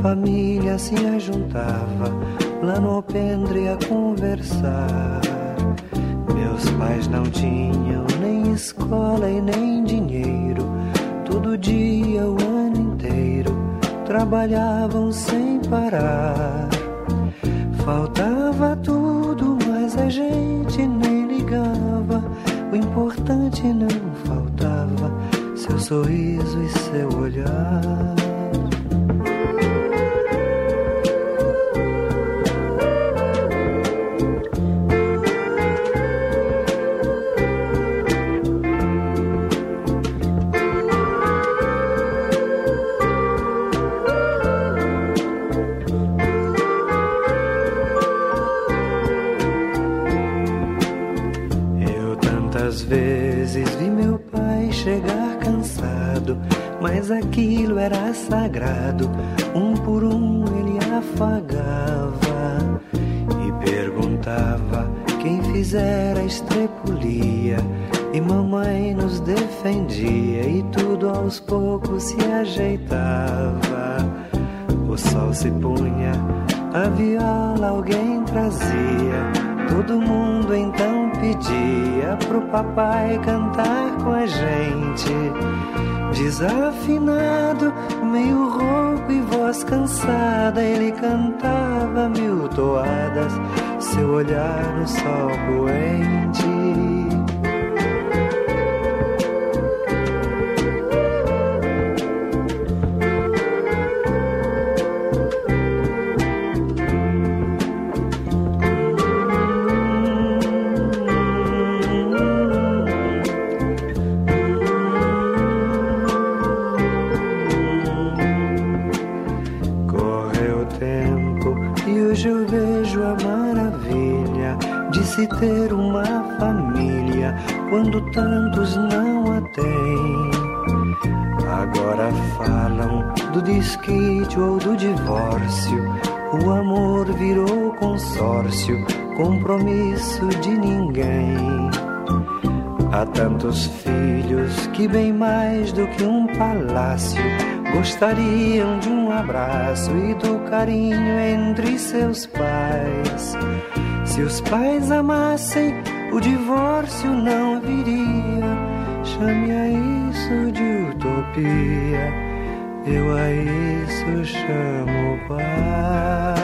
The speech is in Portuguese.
família se ajuntava lá no alpendre a conversar. Meus pais não tinham nem escola e nem dinheiro. Todo dia, o ano inteiro, trabalhavam sem parar. Faltava tudo, mas a gente nem ligava. O importante não faltava, seu sorriso e seu olhar. Mas aquilo era sagrado, um por um ele afagava e perguntava quem fizera a estrepulia. E mamãe nos defendia e tudo aos poucos se ajeitava. O sol se punha, a viola alguém trazia. Todo mundo então pedia pro papai cantar com a gente. Desafinado, meio rouco e voz cansada, ele cantava mil toadas, seu olhar no sol poente. Se ter uma família quando tantos não a têm. Agora falam do desquite ou do divórcio. O amor virou consórcio, compromisso de ninguém. Há tantos filhos que bem mais do que um palácio gostariam de um abraço e do carinho entre seus pais. Se os pais amassem, o divórcio não viria. Chame a isso de utopia, eu a isso chamo paz.